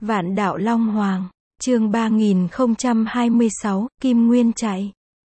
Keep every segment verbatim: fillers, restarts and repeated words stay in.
Vạn đạo Long Hoàng, chương ba nghìn không trăm hai mươi sáu, Kim Nguyên chạy.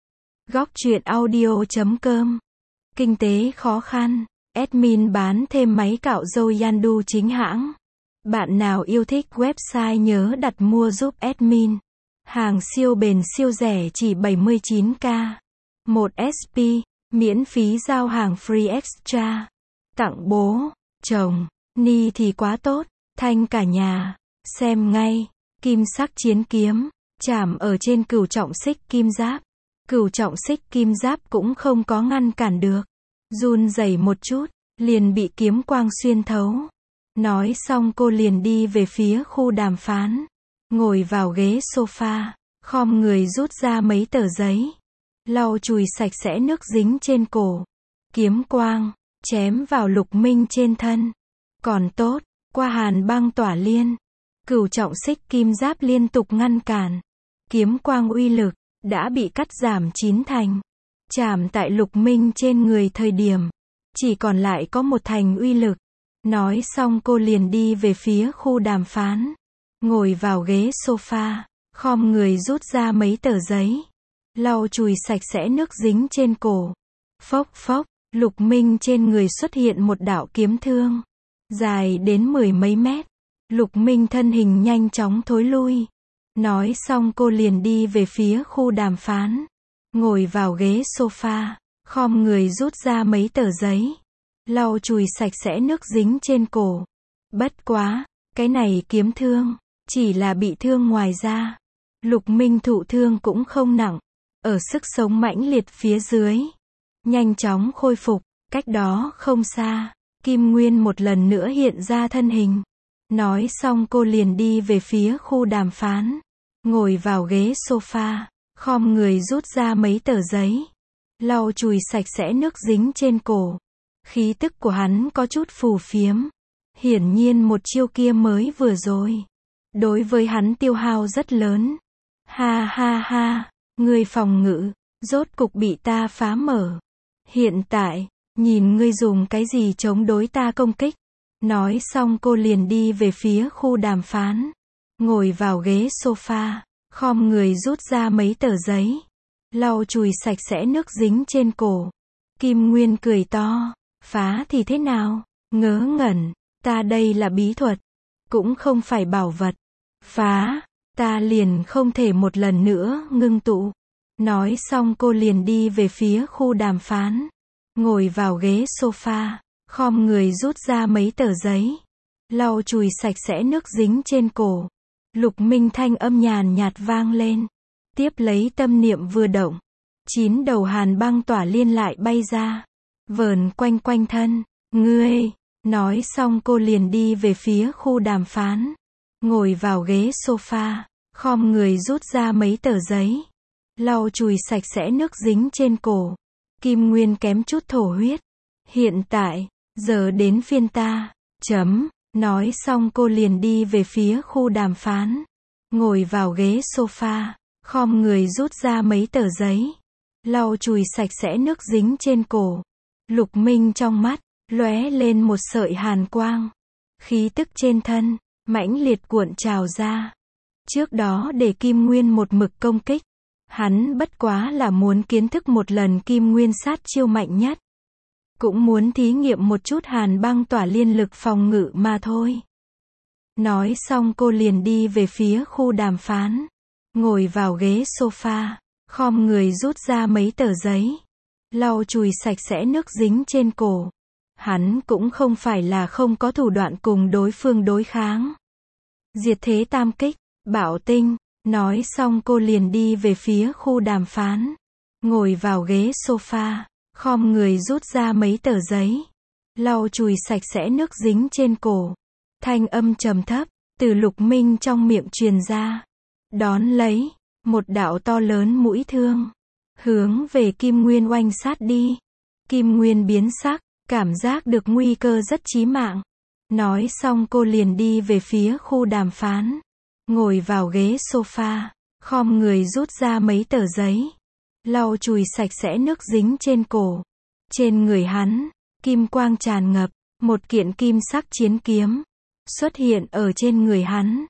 Góc truyện audio chấm com. Kinh tế khó khăn, admin bán thêm máy cạo râu Yandu chính hãng. Bạn nào yêu thích website nhớ đặt mua giúp admin. Hàng siêu bền siêu rẻ chỉ bảy mươi chín k. một ét pê, miễn phí giao hàng free extra. Tặng bố, chồng, ni thì quá tốt, thanh cả nhà. Xem ngay, kim sắc chiến kiếm, chạm ở trên cửu trọng xích kim giáp. Cửu trọng xích kim giáp cũng không có ngăn cản được. Run rẩy một chút, liền bị kiếm quang xuyên thấu. Nói xong cô liền đi về phía khu đàm phán. Ngồi vào ghế sofa, khom người rút ra mấy tờ giấy. Lau chùi sạch sẽ nước dính trên cổ. Kiếm quang, chém vào Lục Minh trên thân. Còn tốt, qua hàn băng tỏa liên. Cửu trọng xích kim giáp liên tục ngăn cản. Kiếm quang uy lực, đã bị cắt giảm chín thành. Chạm tại Lục Minh trên người thời điểm. Chỉ còn lại có một thành uy lực. Nói xong cô liền đi về phía khu đàm phán. Ngồi vào ghế sofa, khom người rút ra mấy tờ giấy. Lau chùi sạch sẽ nước dính trên cổ. Phốc phốc, Lục Minh trên người xuất hiện một đạo kiếm thương. Dài đến mười mấy mét. Lục Minh thân hình nhanh chóng thối lui. Nói xong cô liền đi về phía khu đàm phán. Ngồi vào ghế sofa, khom người rút ra mấy tờ giấy. Lau chùi sạch sẽ nước dính trên cổ. Bất quá, cái này kiếm thương, chỉ là bị thương ngoài da. Lục Minh thụ thương cũng không nặng. Ở sức sống mãnh liệt phía dưới. Nhanh chóng khôi phục, cách đó không xa. Kim Nguyên một lần nữa hiện ra thân hình. Nói xong cô liền đi về phía khu đàm phán. Ngồi vào ghế sofa, khom người rút ra mấy tờ giấy. Lau chùi sạch sẽ nước dính trên cổ. Khí tức của hắn có chút phù phiếm. Hiển nhiên một chiêu kia mới vừa rồi. Đối với hắn tiêu hao rất lớn. Ha ha ha, ngươi phòng ngự, rốt cục bị ta phá mở. Hiện tại, nhìn ngươi dùng cái gì chống đối ta công kích. Nói xong cô liền đi về phía khu đàm phán. Ngồi vào ghế sofa, khom người rút ra mấy tờ giấy. Lau chùi sạch sẽ nước dính trên cổ. Kim Nguyên cười to. Phá thì thế nào? Ngớ ngẩn. Ta đây là bí thuật. Cũng không phải bảo vật. Phá, ta liền không thể một lần nữa ngưng tụ. Nói xong cô liền đi về phía khu đàm phán. Ngồi vào ghế sofa. Khom người rút ra mấy tờ giấy. Lau chùi sạch sẽ nước dính trên cổ. Lục Minh thanh âm nhàn nhạt vang lên. Tiếp lấy tâm niệm vừa động. Chín đầu hàn băng tỏa liên lại bay ra. Vờn quanh quanh thân. Ngươi. Nói xong cô liền đi về phía khu đàm phán. Ngồi vào ghế sofa. Khom người rút ra mấy tờ giấy. Lau chùi sạch sẽ nước dính trên cổ. Kim Nguyên kém chút thổ huyết. Hiện tại. Giờ đến phiên ta. Chấm. Nói xong cô liền đi về phía khu đàm phán. Ngồi vào ghế sofa. Khom người rút ra mấy tờ giấy. Lau chùi sạch sẽ nước dính trên cổ. Lục Minh trong mắt, lóe lên một sợi hàn quang. Khí tức trên thân, mãnh liệt cuộn trào ra. Trước đó để Kim Nguyên một mực công kích. Hắn bất quá là muốn kiến thức một lần Kim Nguyên sát chiêu mạnh nhất. Cũng muốn thí nghiệm một chút hàn băng tỏa liên lực phòng ngự mà thôi. Nói xong cô liền đi về phía khu đàm phán. Ngồi vào ghế sofa, khom người rút ra mấy tờ giấy. Lau chùi sạch sẽ nước dính trên cổ. Hắn cũng không phải là không có thủ đoạn cùng đối phương đối kháng. Diệt thế tam kích, bảo tinh. Nói xong cô liền đi về phía khu đàm phán. Ngồi vào ghế sofa. Khom người rút ra mấy tờ giấy. Lau chùi sạch sẽ nước dính trên cổ. Thanh âm trầm thấp, từ Lục Minh trong miệng truyền ra. Đón lấy, một đạo to lớn mũi thương. Hướng về Kim Nguyên oanh sát đi. Kim Nguyên biến sắc, cảm giác được nguy cơ rất chí mạng. Nói xong cô liền đi về phía khu đàm phán. Ngồi vào ghế sofa. Khom người rút ra mấy tờ giấy. Lau chùi sạch sẽ nước dính trên cổ. Trên người hắn, kim quang tràn ngập. Một kiện kim sắc chiến kiếm xuất hiện ở trên người hắn.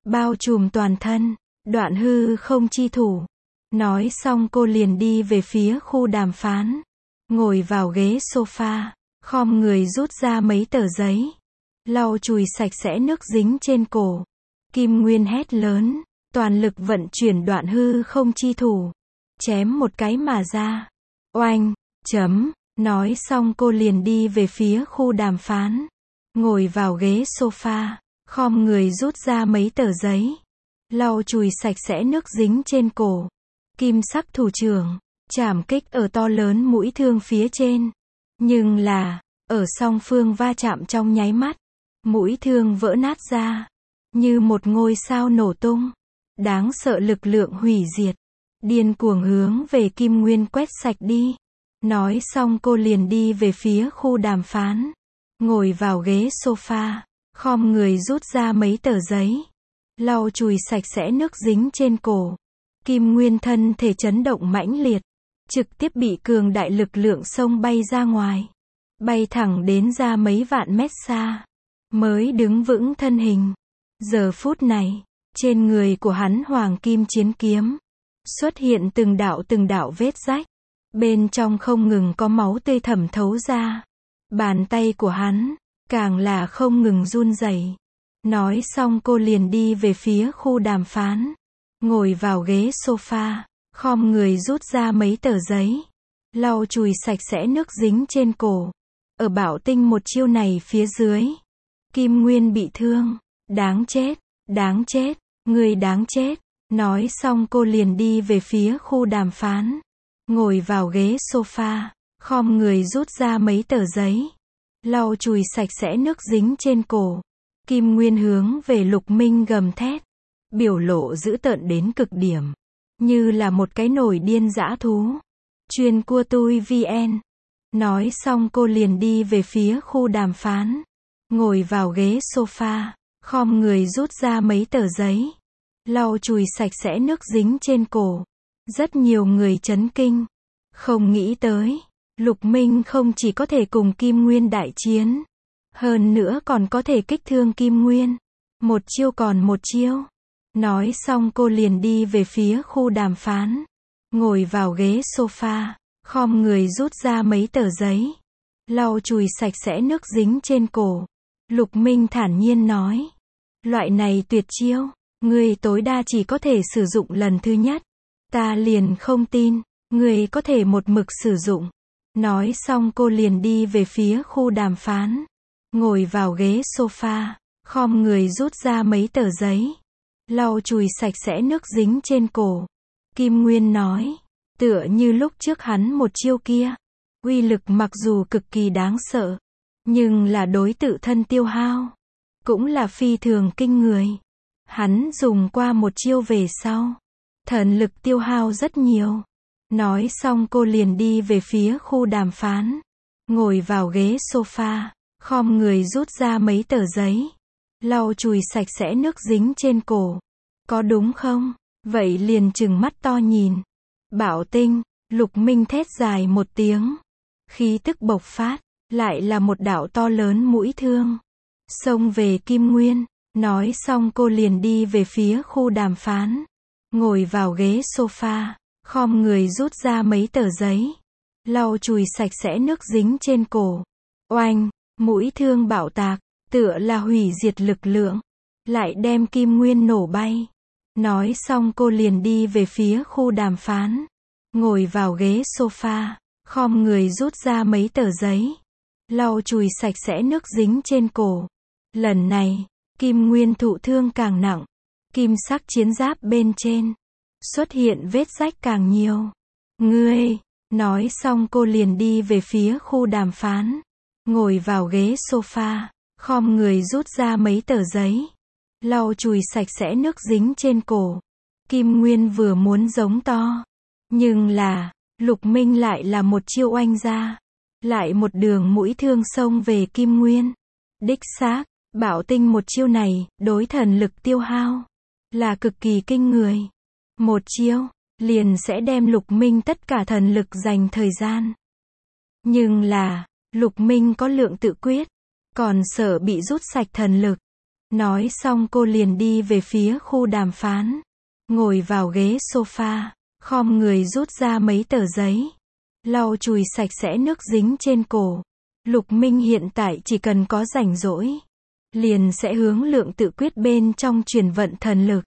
bao trùm toàn thân, đoạn hư không chi thủ. Nói xong cô liền đi về phía khu đàm phán, ngồi vào ghế sofa, khom người rút ra mấy tờ giấy, lau chùi sạch sẽ nước dính trên cổ. Kim Nguyên hét lớn, toàn lực vận chuyển đoạn hư không chi thủ, chém một cái mà ra. Oanh, chấm, nói xong cô liền đi về phía khu đàm phán, ngồi vào ghế sofa, khom người rút ra mấy tờ giấy, lau chùi sạch sẽ nước dính trên cổ. Kim sắc thủ trưởng, chảm kích ở to lớn mũi thương phía trên. Nhưng là, ở song phương va chạm trong nháy mắt, mũi thương vỡ nát ra, như một ngôi sao nổ tung. Đáng sợ lực lượng hủy diệt, điên cuồng hướng về Kim Nguyên quét sạch đi. Nói xong cô liền đi về phía khu đàm phán, ngồi vào ghế sofa, khom người rút ra mấy tờ giấy, lau chùi sạch sẽ nước dính trên cổ. Kim Nguyên thân thể chấn động mãnh liệt, trực tiếp bị cường đại lực lượng xông bay ra ngoài, bay thẳng đến ra mấy vạn mét xa, mới đứng vững thân hình. Giờ phút này, trên người của hắn hoàng kim chiến kiếm xuất hiện từng đạo từng đạo vết rách, bên trong không ngừng có máu tươi thẩm thấu ra. Bàn tay của hắn càng là không ngừng run rẩy. Nói xong cô liền đi về phía khu đàm phán, ngồi vào ghế sofa, khom người rút ra mấy tờ giấy, lau chùi sạch sẽ nước dính trên cổ. Ở Bảo Tinh một chiêu này phía dưới, Kim Nguyên bị thương. Đáng chết, đáng chết, người đáng chết. Nói xong cô liền đi về phía khu đàm phán, ngồi vào ghế sofa, khom người rút ra mấy tờ giấy, lau chùi sạch sẽ nước dính trên cổ. Kim Nguyên hướng về Lục Minh gầm thét, biểu lộ dữ tợn đến cực điểm, như là một cái nổi điên dã thú. Chuyên cua tui vn. Nói xong cô liền đi về phía khu đàm phán, ngồi vào ghế sofa, khom người rút ra mấy tờ giấy, lau chùi sạch sẽ nước dính trên cổ. Rất nhiều người chấn kinh, không nghĩ tới, Lục Minh không chỉ có thể cùng Kim Nguyên đại chiến, hơn nữa còn có thể kích thương Kim Nguyên. Một chiêu còn một chiêu. Nói xong cô liền đi về phía khu đàm phán, ngồi vào ghế sofa, khom người rút ra mấy tờ giấy, lau chùi sạch sẽ nước dính trên cổ. Lục Minh thản nhiên nói, loại này tuyệt chiêu, ngươi tối đa chỉ có thể sử dụng lần thứ nhất. Ta liền không tin, ngươi có thể một mực sử dụng. Nói xong cô liền đi về phía khu đàm phán, ngồi vào ghế sofa, khom người rút ra mấy tờ giấy, lau chùi sạch sẽ nước dính trên cổ. Kim Nguyên nói, tựa như lúc trước hắn một chiêu kia, uy lực mặc dù cực kỳ đáng sợ, nhưng là đối tự thân tiêu hao, cũng là phi thường kinh người. Hắn dùng qua một chiêu về sau, thần lực tiêu hao rất nhiều. Nói xong cô liền đi về phía khu đàm phán, ngồi vào ghế sofa, khom người rút ra mấy tờ giấy, lau chùi sạch sẽ nước dính trên cổ. Có đúng không? Vậy liền trừng mắt to nhìn. Bảo Tinh, Lục Minh thét dài một tiếng, khí tức bộc phát, lại là một đạo to lớn mũi thương, xông về Kim Nguyên. Nói xong cô liền đi về phía khu đàm phán, ngồi vào ghế sofa, khom người rút ra mấy tờ giấy, lau chùi sạch sẽ nước dính trên cổ. Oanh, mũi thương bạo tạc, tựa là hủy diệt lực lượng, lại đem Kim Nguyên nổ bay. Nói xong cô liền đi về phía khu đàm phán, ngồi vào ghế sofa, khom người rút ra mấy tờ giấy, lau chùi sạch sẽ nước dính trên cổ. Lần này, Kim Nguyên thụ thương càng nặng, kim sắc chiến giáp bên trên xuất hiện vết rách càng nhiều. Ngươi, nói xong cô liền đi về phía khu đàm phán, ngồi vào ghế sofa, khom người rút ra mấy tờ giấy, lau chùi sạch sẽ nước dính trên cổ. Kim Nguyên vừa muốn giống to, nhưng là, Lục Minh lại là một chiêu oanh ra, lại một đường mũi thương xông về Kim Nguyên. Đích xác, Bảo Tinh một chiêu này, đối thần lực tiêu hao, là cực kỳ kinh người. Một chiêu, liền sẽ đem Lục Minh tất cả thần lực dành thời gian. Nhưng là, Lục Minh có lượng tự quyết, còn sợ bị rút sạch thần lực. Nói xong cô liền đi về phía khu đàm phán. Ngồi vào ghế sofa, khom người rút ra mấy tờ giấy. Lau chùi sạch sẽ nước dính trên cổ. Lục Minh hiện tại chỉ cần có rảnh rỗi, liền sẽ hướng lượng tự quyết bên trong truyền vận thần lực.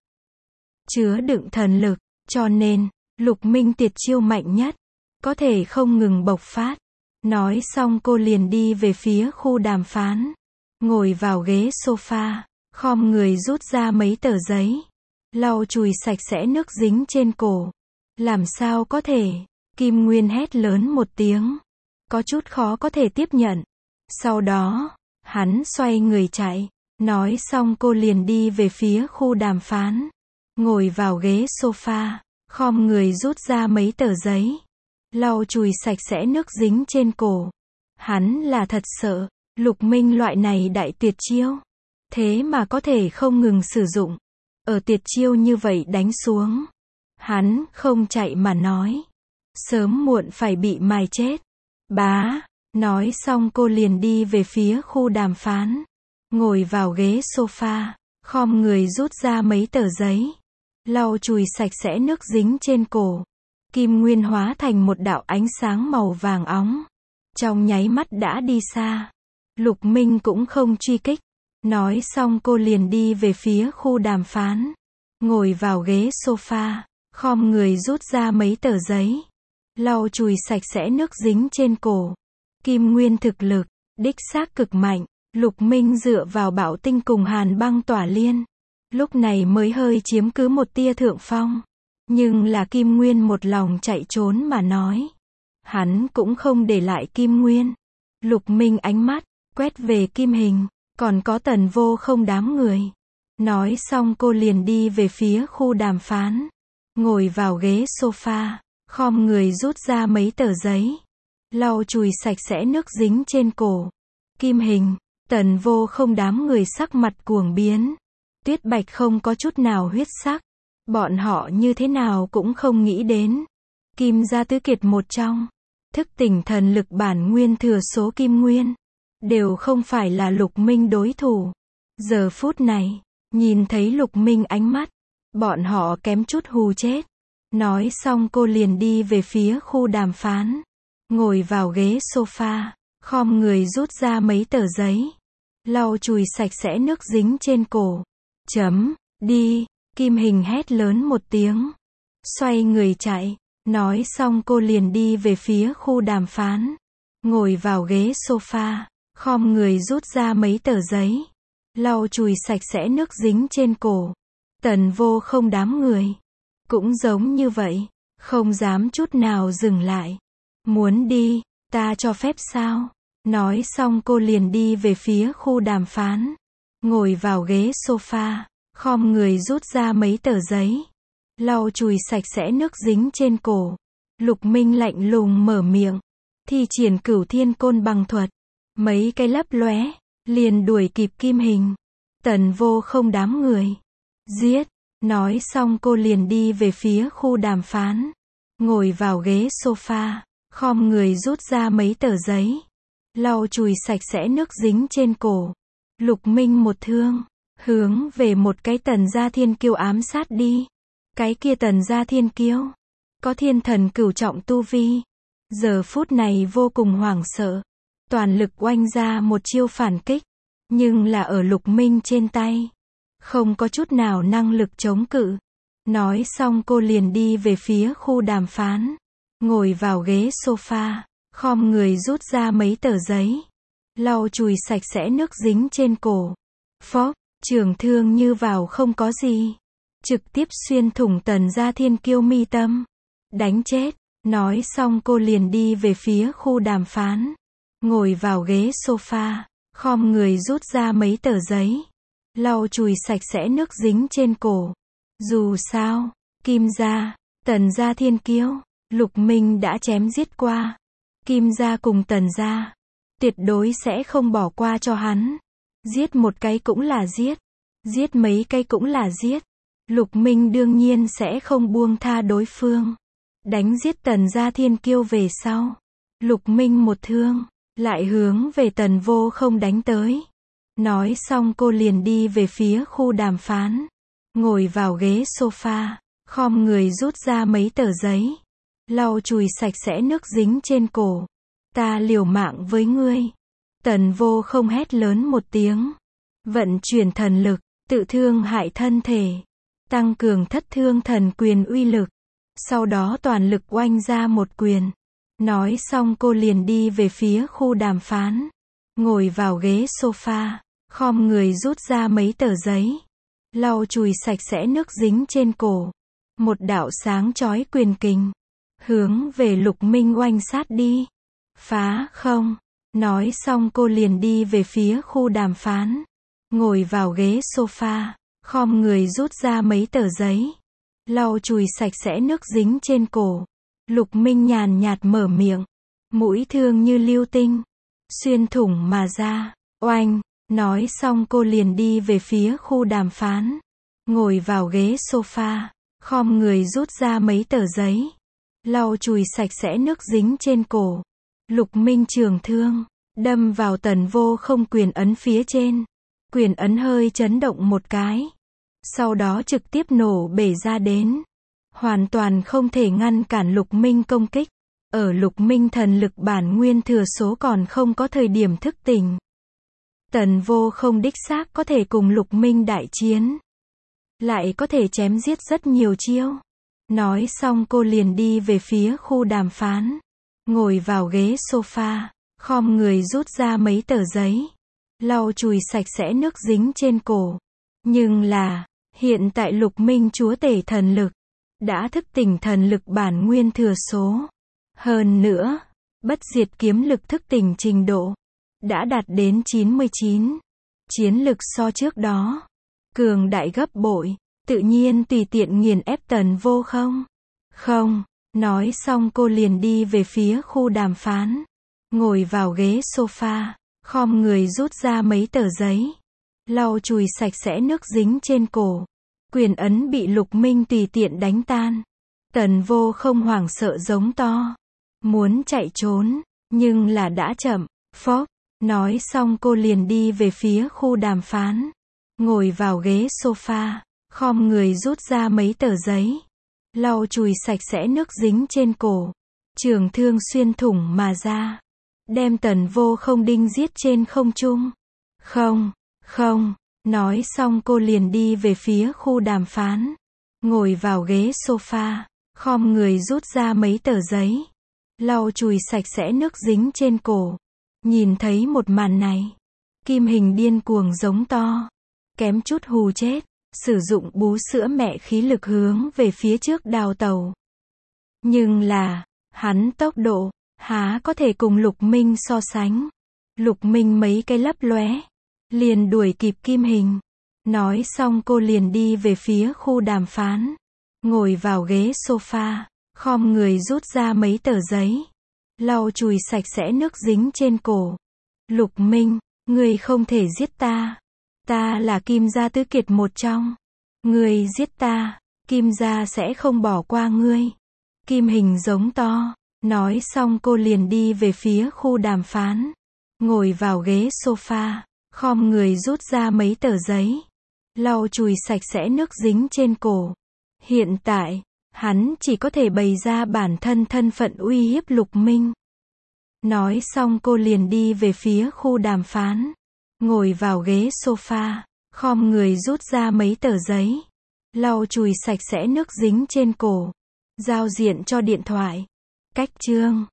Chứa đựng thần lực, cho nên, Lục Minh tuyệt chiêu mạnh nhất, có thể không ngừng bộc phát. Nói xong cô liền đi về phía khu đàm phán. Ngồi vào ghế sofa, khom người rút ra mấy tờ giấy. Lau chùi sạch sẽ nước dính trên cổ. Làm sao có thể? Kim Nguyên hét lớn một tiếng. Có chút khó có thể tiếp nhận. Sau đó, hắn xoay người chạy. Nói xong cô liền đi về phía khu đàm phán. Ngồi vào ghế sofa, khom người rút ra mấy tờ giấy. Lau chùi sạch sẽ nước dính trên cổ. Hắn là thật sợ, Lục Minh loại này đại tuyệt chiêu. Thế mà có thể không ngừng sử dụng. Ở tuyệt chiêu như vậy đánh xuống. Hắn không chạy mà nói. Sớm muộn phải bị mài chết. Bá, nói xong cô liền đi về phía khu đàm phán. Ngồi vào ghế sofa, khom người rút ra mấy tờ giấy. Lau chùi sạch sẽ nước dính trên cổ. Kim Nguyên hóa thành một đạo ánh sáng màu vàng óng. Trong nháy mắt đã đi xa. Lục Minh cũng không truy kích. Nói xong cô liền đi về phía khu đàm phán. Ngồi vào ghế sofa, khom người rút ra mấy tờ giấy. Lau chùi sạch sẽ nước dính trên cổ. Kim Nguyên thực lực, đích xác cực mạnh. Lục Minh dựa vào Bảo Tinh cùng Hàn Băng Tỏa Liên. Lúc này mới hơi chiếm cứ một tia thượng phong. Nhưng là Kim Nguyên một lòng chạy trốn mà nói. Hắn cũng không để lại Kim Nguyên. Lục Minh ánh mắt, quét về Kim Hình. Còn có Tần Vô Không đám người. Nói xong cô liền đi về phía khu đàm phán. Ngồi vào ghế sofa, khom người rút ra mấy tờ giấy. Lau chùi sạch sẽ nước dính trên cổ. Kim Hình, Tần Vô Không đám người sắc mặt cuồng biến. Tuyết Bạch không có chút nào huyết sắc. Bọn họ như thế nào cũng không nghĩ đến. Kim gia tứ kiệt một trong. Thức tỉnh thần lực bản nguyên thừa số Kim Nguyên. Đều không phải là Lục Minh đối thủ. Giờ phút này, nhìn thấy Lục Minh ánh mắt. Bọn họ kém chút hù chết. Nói xong cô liền đi về phía khu đàm phán. Ngồi vào ghế sofa, khom người rút ra mấy tờ giấy. Lau chùi sạch sẽ nước dính trên cổ. Chấm, đi, Kim Hình hét lớn một tiếng. Xoay người chạy. Nói xong cô liền đi về phía khu đàm phán. Ngồi vào ghế sofa, khom người rút ra mấy tờ giấy. Lau chùi sạch sẽ nước dính trên cổ. Tần Vô Không đám người. Cũng giống như vậy. Không dám chút nào dừng lại. Muốn đi, ta cho phép sao? Nói xong cô liền đi về phía khu đàm phán. Ngồi vào ghế sofa, khom người rút ra mấy tờ giấy. Lau chùi sạch sẽ nước dính trên cổ. Lục Minh lạnh lùng mở miệng. Thi triển Cửu Thiên Côn Bằng thuật. Mấy cái lấp lóe, liền đuổi kịp Kim Hình. Tần Vô Không đám người. Giết. Nói xong cô liền đi về phía khu đàm phán. Ngồi vào ghế sofa, khom người rút ra mấy tờ giấy. Lau chùi sạch sẽ nước dính trên cổ. Lục Minh một thương, hướng về một cái Tần gia thiên kiêu ám sát đi. Cái kia Tần gia thiên kiêu, có thiên thần cửu trọng tu vi. Giờ phút này vô cùng hoảng sợ. Toàn lực oanh ra một chiêu phản kích. Nhưng là ở Lục Minh trên tay. Không có chút nào năng lực chống cự. Nói xong cô liền đi về phía khu đàm phán. Ngồi vào ghế sofa, khom người rút ra mấy tờ giấy. Lau chùi sạch sẽ nước dính trên cổ. Phốc, trường thương như vào không có gì. Trực tiếp xuyên thủng Tần gia thiên kiêu mi tâm. Đánh chết. Nói xong cô liền đi về phía khu đàm phán. Ngồi vào ghế sofa, khom người rút ra mấy tờ giấy. Lau chùi sạch sẽ nước dính trên cổ. Dù sao, Kim gia, Tần gia thiên kiêu, Lục Minh đã chém giết qua. Kim gia cùng Tần gia, tuyệt đối sẽ không bỏ qua cho hắn. Giết một cái cũng là giết. Giết mấy cái cũng là giết. Lục Minh đương nhiên sẽ không buông tha đối phương. Đánh giết Tần gia thiên kiêu về sau. Lục Minh một thương, lại hướng về Tần Vô Không đánh tới. Nói xong cô liền đi về phía khu đàm phán. Ngồi vào ghế sofa, khom người rút ra mấy tờ giấy. Lau chùi sạch sẽ nước dính trên cổ. Ta liều mạng với ngươi. Tần Vô không hét lớn một tiếng. Vận chuyển thần lực, tự thương hại thân thể. Tăng cường thất thương thần quyền uy lực. Sau đó toàn lực oanh ra một quyền. Nói xong cô liền đi về phía khu đàm phán. Ngồi vào ghế sofa, khom người rút ra mấy tờ giấy. Lau chùi sạch sẽ nước dính trên cổ. Một đạo sáng chói quyền kình. Hướng về Lục Minh oanh sát đi. Phá không. Nói xong cô liền đi về phía khu đàm phán. Ngồi vào ghế sofa, khom người rút ra mấy tờ giấy. Lau chùi sạch sẽ nước dính trên cổ. Lục Minh nhàn nhạt mở miệng. Mũi thương như lưu tinh. Xuyên thủng mà ra. Oanh. Nói xong cô liền đi về phía khu đàm phán. Ngồi vào ghế sofa, khom người rút ra mấy tờ giấy. Lau chùi sạch sẽ nước dính trên cổ. Lục Minh trường thương. Đâm vào Tần Vô không quyền ấn phía trên. Quyền ấn hơi chấn động một cái. Sau đó trực tiếp nổ bể ra đến. Hoàn toàn không thể ngăn cản Lục Minh công kích. Ở Lục Minh thần lực bản nguyên thừa số còn không có thời điểm thức tỉnh. Tần Vô không đích xác có thể cùng Lục Minh đại chiến. Lại có thể chém giết rất nhiều chiêu. Nói xong cô liền đi về phía khu đàm phán. Ngồi vào ghế sofa, khom người rút ra mấy tờ giấy. Lau chùi sạch sẽ nước dính trên cổ. Nhưng là, hiện tại Lục Minh chúa tể thần lực. Đã thức tỉnh thần lực bản nguyên thừa số. Hơn nữa, bất diệt kiếm lực thức tỉnh trình độ. Đã đạt đến chín mươi chín. Chiến lực so trước đó. Cường đại gấp bội. Tự nhiên tùy tiện nghiền ép Tần Vô không? Không. Nói xong cô liền đi về phía khu đàm phán. Ngồi vào ghế sofa, khom người rút ra mấy tờ giấy. Lau chùi sạch sẽ nước dính trên cổ. Quyền ấn bị Lục Minh tùy tiện đánh tan. Tần Vô không hoảng sợ giống to. Muốn chạy trốn, nhưng là đã chậm. Phốc. Nói xong cô liền đi về phía khu đàm phán. Ngồi vào ghế sofa, khom người rút ra mấy tờ giấy. Lau chùi sạch sẽ nước dính trên cổ. Trường thương xuyên thủng mà ra. Đem Tần Vô không đinh giết trên không trung. Không, không. Nói xong cô liền đi về phía khu đàm phán. Ngồi vào ghế sofa, khom người rút ra mấy tờ giấy. Lau chùi sạch sẽ nước dính trên cổ. Nhìn thấy một màn này, Kim Hình điên cuồng giống to. Kém chút hù chết. Sử dụng bú sữa mẹ khí lực hướng về phía trước đào tẩu. Nhưng là, hắn tốc độ, há có thể cùng Lục Minh so sánh. Lục Minh mấy cái lấp lóe, liền đuổi kịp Kim Hình. Nói xong cô liền đi về phía khu đàm phán. Ngồi vào ghế sofa, khom người rút ra mấy tờ giấy. Lau chùi sạch sẽ nước dính trên cổ. Lục Minh, ngươi không thể giết ta. Ta là Kim gia tứ kiệt một trong. Ngươi giết ta, Kim gia sẽ không bỏ qua ngươi. Kim Hình giống to. Nói xong cô liền đi về phía khu đàm phán. Ngồi vào ghế sofa, khom người rút ra mấy tờ giấy. Lau chùi sạch sẽ nước dính trên cổ. Hiện tại, hắn chỉ có thể bày ra bản thân thân phận uy hiếp Lục Minh. Nói xong cô liền đi về phía khu đàm phán. Ngồi vào ghế sofa, khom người rút ra mấy tờ giấy. Lau chùi sạch sẽ nước dính trên cổ. Giao diện cho điện thoại. Cách chương